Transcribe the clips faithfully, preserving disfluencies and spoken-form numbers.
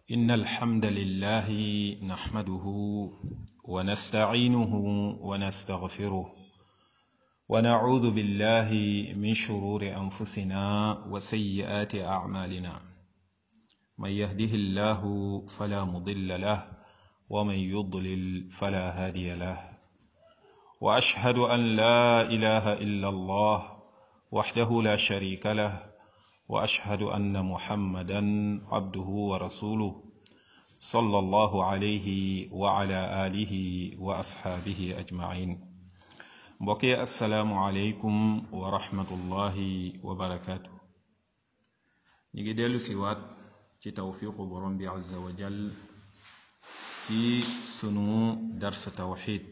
إن الحمد لله نحمده ونستعينه ونستغفره ونعوذ بالله من شرور أنفسنا وسيئات أعمالنا من يهده الله فلا مضل له ومن يضلل فلا هادي له وأشهد أن لا إله إلا الله وحده لا شريك له وأشهد أن محمدا عبده ورسوله صلى الله عليه وعلى آله وأصحابه أجمعين mbokki assalaamu aleykum wa rahmatullahi wa barakaatu. ñu ngi dellu si waat ci tawfiqu borom bi azza wa jal ci sunu dars tawxid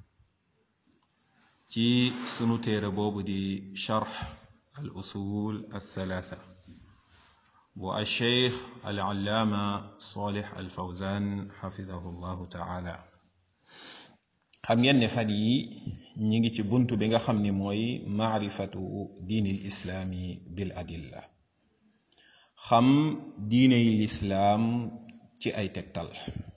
ci sunu téere boobu di charx al usul althalatha bu alcheikh al allaama salih al fawzan xafidahu llahu taala. xam ngeen ne fan yi ñi ngi ci bunt bi nga xam ni mooy maarifatu diini l islaami bil adilla, xam diine yi lislaam ci ay tegtal.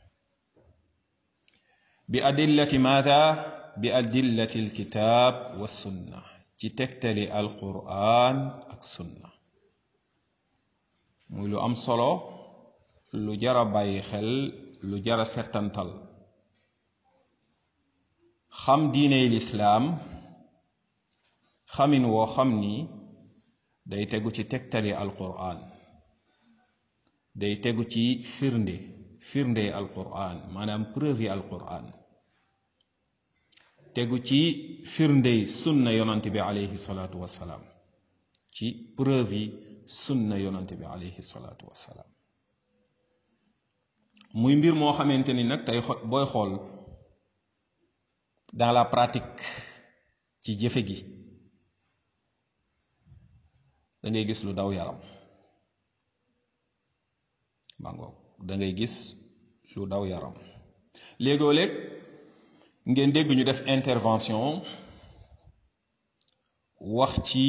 bi adillati maada bi adillati alkitaab wa sunna, ci tegtali alquran ak sunna. muy lu am solo, lu jara bàyyi xel, lu jara settantal. xam diiney lislaam xamin woo xam ni day tegu ci tegtali alquran, day tegu ci firnde firnde alquran, maanaam preuve yi alquran, tegu ci firnde sunna yonant bi alayhi salaatu wassalaam, ci preuve yi sunna yonant bi alayhi salaatu wassalaam. muy mbir moo xamante ni nag tey booy xool dans la pratique, ci jëfe gi, da ngay gis lu daw yaram. bangoog da ngay gis lu daw yaram. léegoo léeg ngeen dégg ñu def intervention wax ci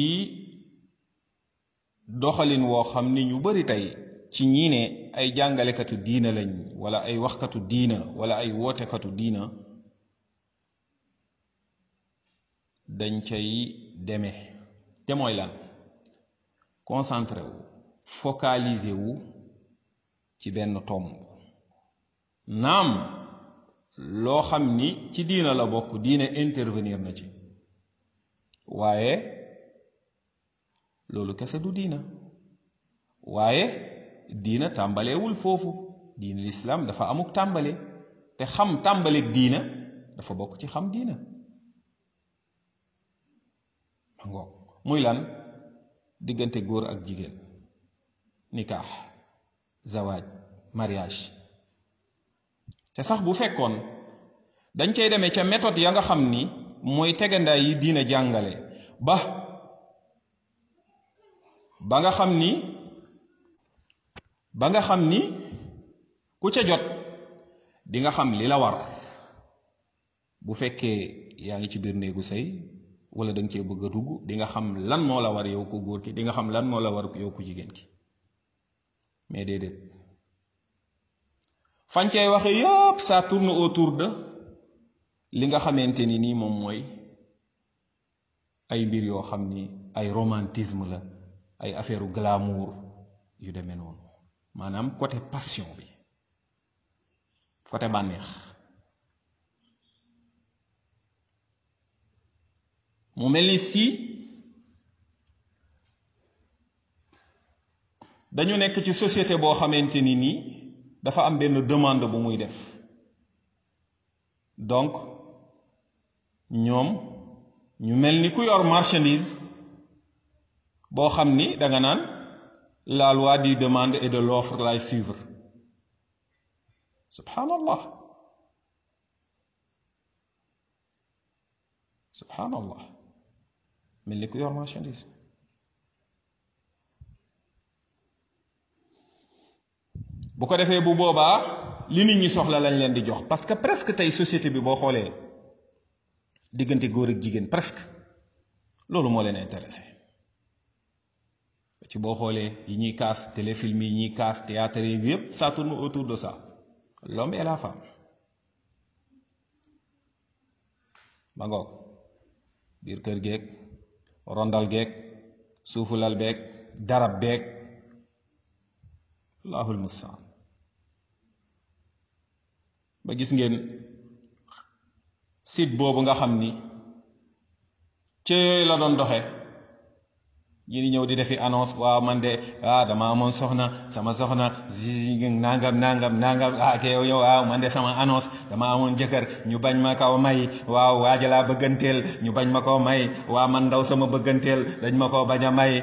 doxalin woo xam ni ñu bari tey ci ñii ne ay jàngalekatu diina lañ, wala ay waxkatu diina, wala ay wootekatu diina, dañ cay deme. te mooy lan? concentré wu, focalisé wu ci benn tomb. naam loo xam ni ci diina la bokk, diina intervenir na ci, waaye loolu kese du diina. waaye diina tàmbaleewul foofu. diina lislaam dafa amuk tàmbale, te xam tàmbaleeg diina dafa bokk ci xam diina. muy lan? diggante góor ak jigéen, nikaax, zawaaj, mariage. te sax bu fekkoon dañ cay demee ca méthode ya nga xam ni mooy tegandaay yi diina jàngale, ba ba nga xam ni ba nga xam ni ku ca jot di nga xam li la war. bu fekkee yaa ngi ci biir néegu sëy wala da nga cee bëgg a dugg, di nga xam lan moo la war yow ko góor ki, di nga xam lan moo la war yow ko jigéen ki. mais déedéet, fañ cay waxe yépp ça tourne autour de li nga xamante ni nii moom mooy ay mbir yoo xam ni ay romantisme la, ay affaire glamour yu demee noonu. maanaam côté passion bi, côté bànneex. mu mel ni si dañu nekk ci société boo xamante ni nii dafa am benn demande bu muy def. donc ñoom ñu mel ni ku yor marchandise boo xam ni danga naan la loi du demande et de l'offre lay suivre. subhanallah subhanallah mel ni ku yor marchandise. bu ko defee bu boobaa li nit ñi soxla lañ leen di jox, parce que presque tey société bi boo xoolee diggante góor ak jigéen presque loolu moo leen intéressé. ci boo xoolee yi ñuy kaas téléfilm yi ñuy kaas théâtre yi yépp ça tourne autour de ça, l'homme et la femme. ba ngoog biir kër geeg rondal geeg suufulal beeg darab beeg allahul mustaan. ba gis ngeen site boobu nga xam ni ci la doon doxe ñi di ñëw di defi annonce, waaw man de ah dama amoon soxna, sama soxna nangam nangam nangam ah ke yow waaw man de sama annonce dama amoon jëkkër ñu bañ ma kaw may, waaw waaja laa bëgganteel ñu bañ ma koo may, waaw man ndaw sama bëgganteel dañ ma koo bañ a may.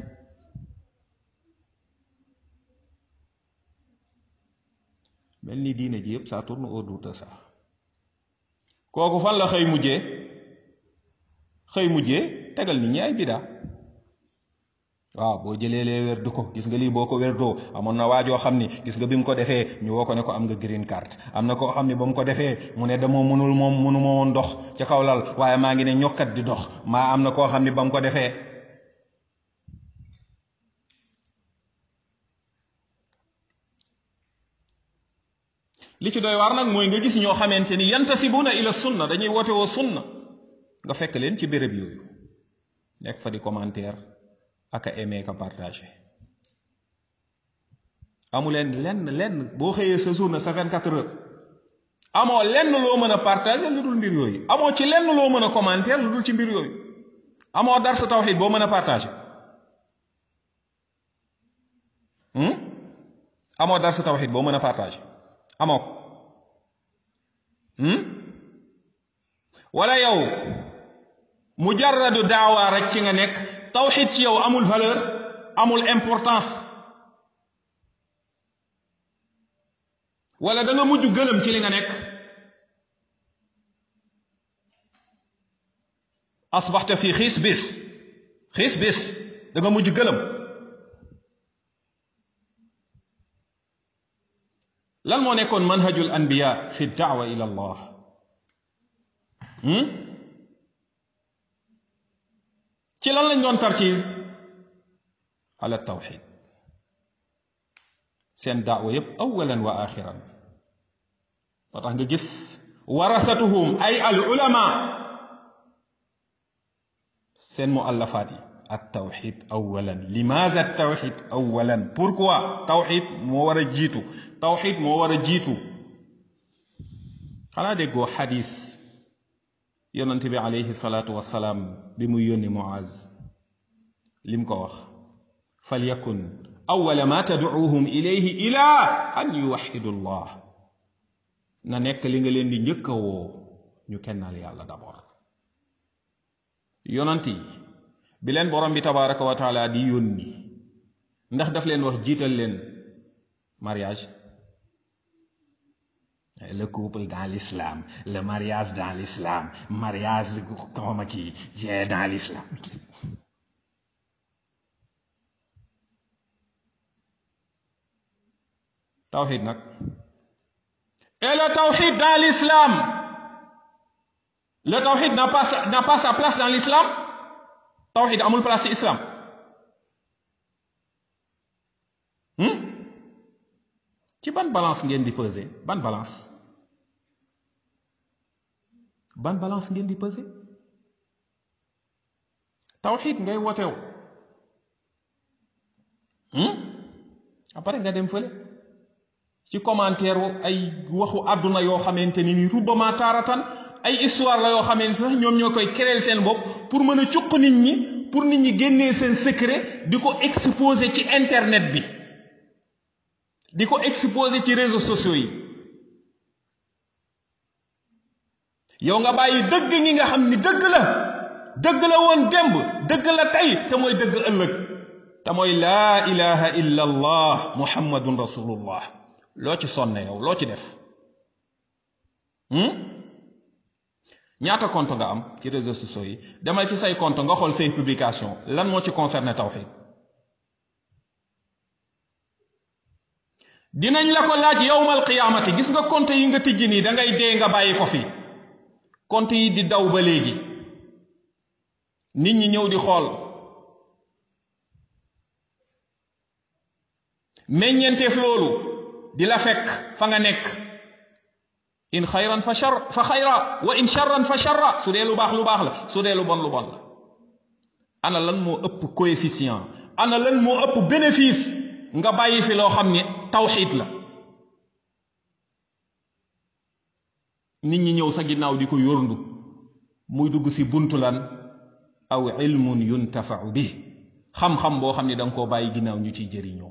mel ni diine ji yëpp ça tourne autour de ça. kooku fan la xëy mujjee xëy mujjee tegal nit ñi ay bida. waaw boo jëlee lee werdu ko gis nga lii boo ko werdoo amoon na waajoo xam ni gis nga bi mu ko defee ñu woo ko ne ko am nga green card. am na koo xam ni ba mu ko defee mu ne dama mënul moom mënu ma woon dox ca kaw lal waaye maa ngi ne ñokkat di dox. maa am na koo xam ni ba mu ko defee li ci doy waar nag mooy nga gis ñoo xamante ni yantasibuna ila sunna, dañuy woote woo sunna, nga fekk leen ci béréb yooyu nekk fa di commentaire ak a aimé ka partagé. amu leen lenn lenn boo xëyee sa journée sa vingt-quatre heures amoo lenn loo mën a partagé lu dul mbir yooyu, amoo ci lenn loo mën a commentaire lu dul ci mbir yooyu, amoo dar sa tawxiid boo mën a partagé amoo dar sa tawxiid boo mën a partagé amoo ko wala yow mujarradu daawa rek ci nga nekk, tawxiid ci yow amul valeur, amul importance, wala da nga mujj gëlëm ci li nga nekk. asbaxta fi xiis bis xiis bis da nga mujj gëlëm. lan moo nekkoon manhajul anbiya fi daawa ila allah? ci lan lañ doon tarkiis ala tawxid. seen daawa yépp awalan wa axiran. moo tax nga gis warasatuhum ay al ulama seen muallafaat yi at tawxid awalan. limaza at tawxid awalan? pourquoi tawxid moo war a jiitu? tawxid moo war a jiitu. xanaa déggoo xadis yonent bi alayhi salaatu wassalaam bi muy yónni Muaz lim ko wax, falyakun awwala ma tad'uuhum ilayhi ila an yuwaxidu llah. na nekk li nga leen di njëkk a woo ñu kennal yàlla d'abord. yonent yi bi leen borom bi tabaraka wa taala di yónni ndax daf leen wax jiital leen mariage, le couple dans l'islam, le mariage dans l'islam, mariage comme qui j'ai dans l'islam. tawhid nag, et le tawhid dans l'islam, le tawhid n'a pas n'a pas sa place dans l'islam. tawhid amul place ci islam. ci ban balance ngeen di peser? ban balance ban balance ngeen di peser? tawhid ngay wotew après nga dem fële ci commentaire wu ay waxu àdduna yoo xamante ni ni rubbama taaratan ay histoire la yoo xamante sax ñoom ñoo koy créer seen bopp pour mën a cuq nit ñi, pour nit ñi génnee seen secret di ko exposer ci internet bi, di ko exposer ci réseaux sociaux yi. yow nga bàyyi dëgg ñi nga xam ni dëgg la dëgg la woon démb, dëgg la tey, te mooy dëgg ëllëg, te mooy laa ilaha illa allah muhammadun rasulullah. loo ci sonne yow, loo ci def? ñaata compte nga am ci réseaux sociaux yi? demal ci say compte nga xool say publication lan moo ci concerné tawhid. dinañ la ko laaj yawmal qiyaamati. gis nga compte yi nga tijji nii da ngay dee nga bàyyi ko fi, compte yi di daw ba léegi, nit ñi ñëw di xool meññenteef loolu di la fekk fa nga nekk in xayran fa shar fa xayra wa in sharran fa sharra su dee lu baax lu baax la su dee lu bon lu bon la ana lan moo ëpp coefficient ana lan moo ëpp bénéfice nga bàyyi fi loo xam ne tawxiid la nit ñi ñëw sa ginnaaw di ko yórndu muy dugg si buntu lan aw ilmun yuntafau bi xam-xam boo xam ne danga koo bàyyi ginnaaw ñu ciy jëriñoo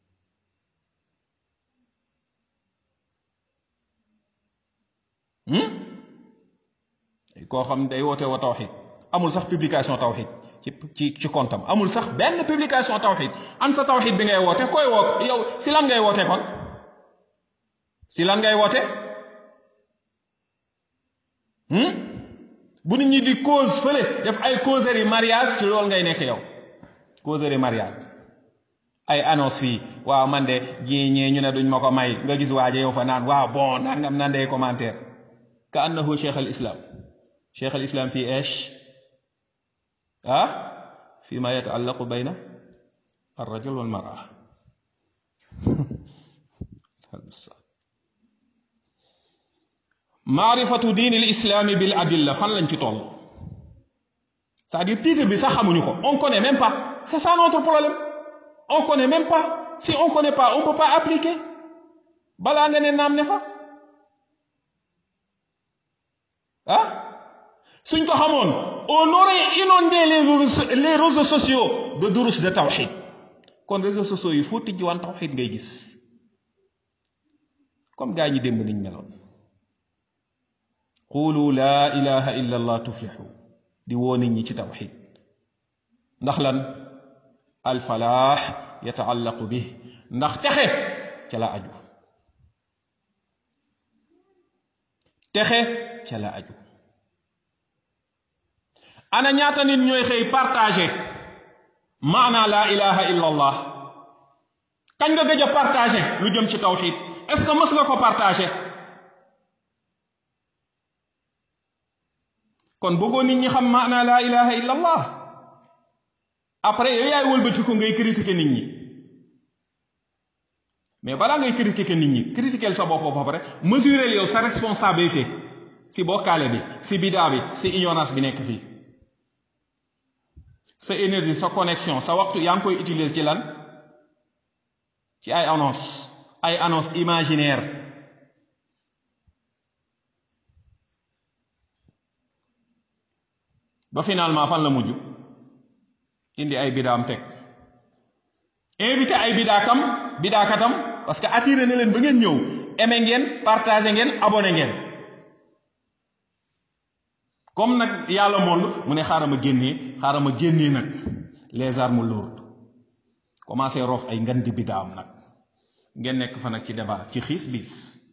koo xam day woote wa tawxiid amul sax publication tawxiid ci ci ci kontam amul sax benn publication tawxiid an sa tawxiid bi ngay woote koy woo yow si lan ngay woote kon si lan ngay woote bu nit ñi di cause fële def ay causerie mariage ci loolu ngay nekk yow causerie mariage ay annonce fii waaw man de ñee ñu ne duñ ma ko may nga gis waaje yow fa naan waaw bon nangam nan day commentaire ka annahu cheikh al islam cheikh al islam fii eesh ah fi ma yataallaqu bayna ar rajul wal mar'a maarifatu diini l'islaami bil adilla fan lañ ci toll c'est-à-dire titre bi sax xamuñu ko on connaît même pas c'est ça notre problème on connaît même pas si on connaît pas on peut pas appliquer balaa nga ne naam ne fa ah suñ ko xamoon on aurait inondé les les réseaux sociaux de durus de tawxid kon réseaux sociaux yi foo tijji waan tawxid ngay gis comme gaa ñi démb niñ meloon qulu laa ilaha illa allah tuflixu di woo nit ñi ci tawxid ndax lan alfalaax yataallaqu bi ndax texe ca la aju texe ca la aju ana ñaata nit ñooy xëy partagé maana laa ilaha illa allah kañ nga gëj a partagé lu jëm ci tawxid est ce que mës nga ko partagé kon bëggoo nit ñi xam maana laa ilaha illa allah après yow yaay wëlbati ko ngay critiquer nit ñi mais balaa ngay critiquer nit ñi critiquer sa bopp ba pare mesurer yow sa responsabilité si bokkaale bi si bidaa bi si ignorance bi nekk fii sa énergie sa connexion sa waxtu yaa ngi koy utiliser ci lan ci ay annonce ay annonce imaginaire ba finalement fan la mujj indi ay bidaam teg invité ay bidaakam bidaakatam parce que attiré na leen ba ngeen ñëw aimé ngeen partagé ngeen abonné ngeen comme nag yàlla monde mu ne xaaral ma génnee xaaral ma génnee nag les armes lourdes commencé roof ay ngan di bidaam nag ngeen nekk fa nag ci débat ci xiis biis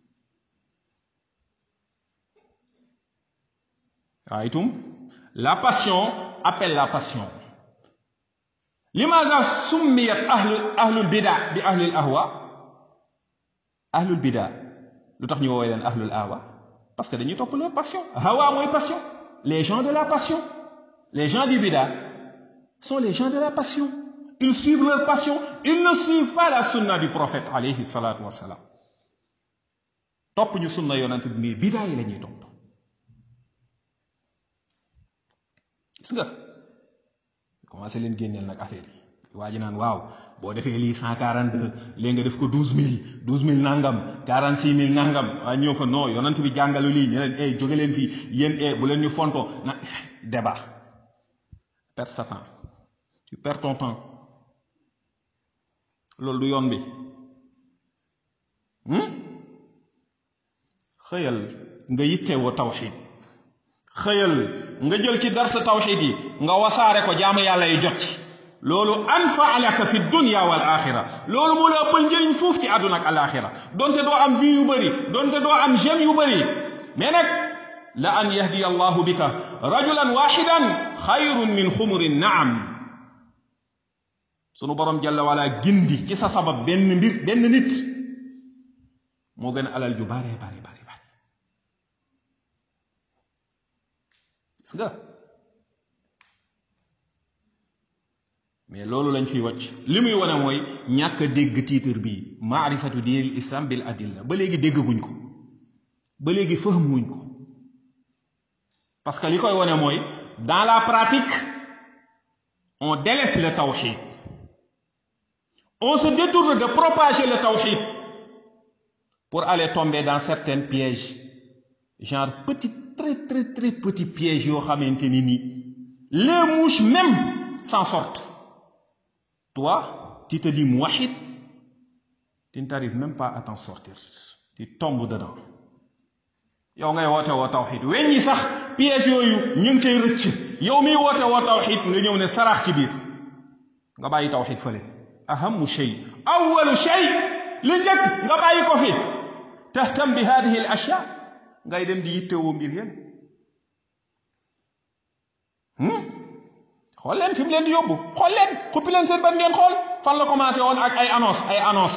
waaye itum la passion appelle la passion limaza summiyat ahlu ahlul bida bi ahlil ahwa ahlul bida lu tax ñu woowee leen ahlul ahwa parce que dañuy topp leur passion hawa mooy passion les gens de la passion les gens du bida sont les gens de la passion ils suivent leur passion ils ne suivent pas la sunna du prophète alayhi salatu wassalam topp ñu sunna yonent bi mais bida yi la ñuy topp gis nga commencé leen génneel nag affaire yi waa ji naan waaw boo defee lii cent quarante deux léegi nga def ko douze mille douze mille nangam quarante six mille nangam waaye ñëw fa non yonent bi jàngalu lii ñu leen eh jóge leen fii yéen eh bu leen ñu fonto na débat perdre sa temps tu perds ton temps loolu du yoon bi xëyal nga yittewoo tawxiid xëyal nga jël ci darsa tawxiid yi nga wasaare ko jaamu yàlla yi jot ci loolu anfa laka fi dunya wal axira loolu moo la ëppal njëriñ foofu ci àdduna ak alaxira donte doo am vie yu bëri donte doo am j'aime yu bëri mais nag la an yahdiya allahu bika rajulan waxidan xayrun min xumuri naam sunu borom jalla wala gindi ci sa sabab benn mbir benn nit moo gën a alal ju bare bare bare bare gis nga mais loolu lañ fiy wàcc li muy wane mooy ñàkk a dégg titre bi maarifatu diinil islam bil adilla ba léegi déggaguñ ko ba léegi fahmuñ ko parce que li koy wane mooy dans la pratique on délaisse le tawhid, on se détourne de propager le tawhid pour aller tomber dans certains pièges, genre petit, très très très petits pièges yoo xamante ni nii les mouches même s'en sortent. Toi, tu te dis mouahid, tu n'arrives même pas à t'en sortir, tu tombes dedans. yow ngay woote woo tawhid weñ ñi sax piège yooyu ñu ngi cay rëcc yow miy woote woo tawhid nga ñëw ne saraax ci biir nga bàyyi tawhid fële. ahamu shay awalu shay li njëkk nga bàyyi ko fi tahtam bi hadihi al ashya ngay dem di yittewoo mbir yéen xool leen fi mu leen di yóbbu xool leen xuppi leen seen ban ngeen xool fan la commencé woon ak ay annonce ay annonce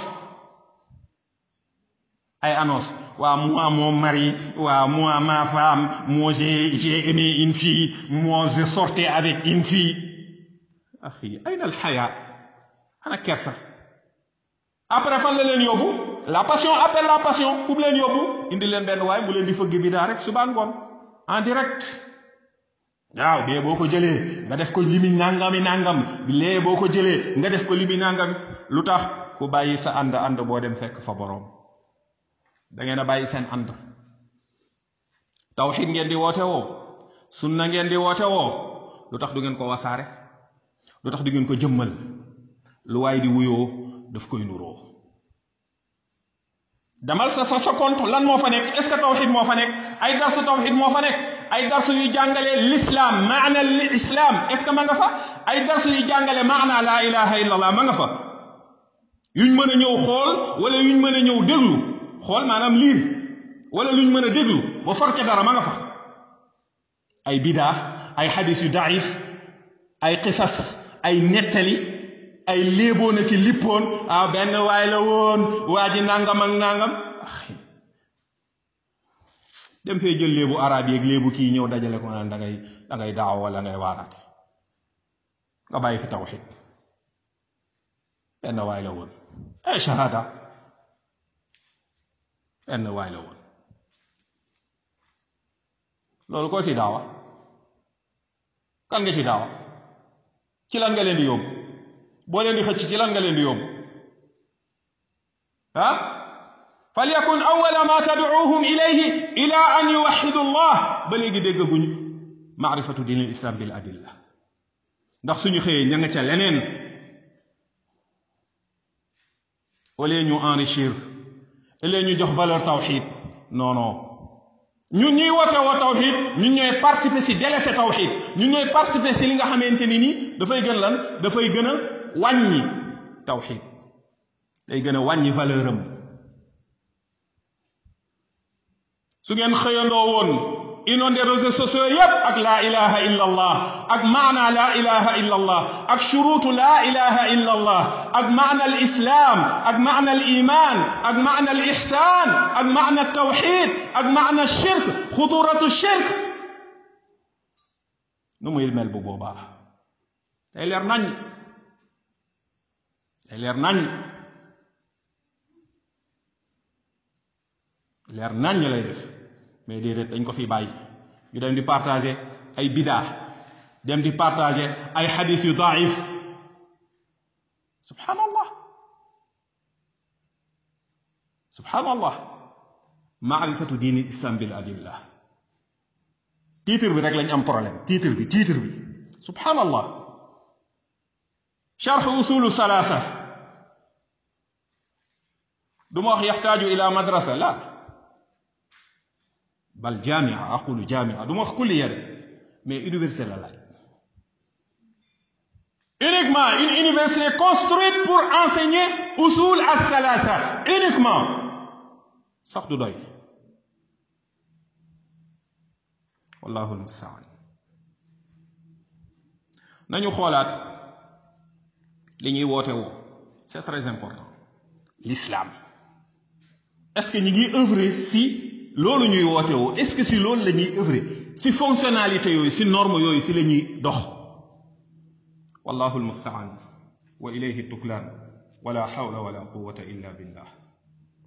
ay annonce waa moi mon mari waa moi ma femme moi j'ai j'ai aimé une fille moi je sortais avec une fille axi ayna al haya ana kersa après fan la leen yóbbu la passion appelle la passion fu mu leen yóbbu indi leen benn waay mu leen di fëgg bi daa rek suba ngoon en direct waaw bee boo ko jëlee nga def ko limi nangami nangam lee boo ko jëlee nga def ko limi nangami lu tax ku bàyyi sa ànd ànd boo dem fekk fa boroom da ngeen a bàyyi seen ànd tawhid ngeen di woote woo sunna ngeen di woote woo lu tax du ngeen ko wasaare lu tax du ngeen ko jëmmal lu waay di wuyoo daf koy nuroo damal sa sa sa compte lan moo fa nekk est-ce que tawhid moo fa nekk ay darsu tawhid moo fa nekk ay darsu yu jàngale l'islam maana l'islam est-ce que ma nga fa ay darsu yu jàngale maana la ilaha illallah ma nga fa yuñ mën a ñëw xool wala yuñ mën a ñëw déglu xool maanaam liir wala luñ mën a déglu ba far ca dara ma nga fa ay bidaa ay xadis yu daif ay qisas ay nettali ay léeboon ak lippoon ah benn waay la woon waa ji nangam ak nangam dem fee jël léebu arab yi ak léebu kii ñëw dajale ko naan da ngay da ngay daaw wala ngay waaraate nga bàyyi fi tawhid benn waay la woon ay shahada benn waay la woon loolu koo ci daawa kan nga ci daawa ci lan nga leen di yóbbu boo leen di xëcc ci lan nga leen di yóbbu ah falyakun awwala ma tad'uuhum ilayhi ila an yuwaxidu allah ba léegi déggaguñ maarifatu din al islam bil adilla ndax suñu xëyee ña nga ca leneen au lieu ñu enrichir au lieu ñu jox valeur tawxid non non ñun ñuy woote woo tawxid ñun ñooy participer si délaissé tawxid ñun ñooy participer si li nga xamante ni nii dafay gën lan dafay gën a wàññi tawxid day gën a wàññi valeur am su ngeen xëyandoo woon inondé réseaux sociaux yépp ak la ilaha illa allah ak maana la ilaha illa allah ak shurutu la ilaha illa allah ak maana al islam ak maana al iman ak maana al ihsan ak maana al tawxid ak maana al shirk xuturatu shirk nu muy mel bu boobaa day leer nañ day leer nañ leer nañ lay def mais déedéet dañ ko fi bàyyi ñu dem di partager ay bidaa dem di partager ay xadis yu daif subhanallah subhanallah maarifatu diini islam bil adilla titre bi rek lañ am problème titre bi titre bi subhanallah sharh usulu salaasa du ma wax yaxtaaju ila madrasa la bal jamia aqulu jamia du ma wax kulliya de mais université la laaj uniquement une université construite pour enseigner usul al-thalatha uniquement sax du doy wallahu almustaan nañu xoolaat li ñuy woote woo c'est très important l'islam est-ce que ñi ngi œuvrer si loolu ñuy woote woo est-ce que si loolu la ñuy œuvrer si fonctionnalité yooyu si norme yooyu si la ñuy dox wallahu almustaan wa ilayhi tuklaan wala hawla wala quwwata illa billah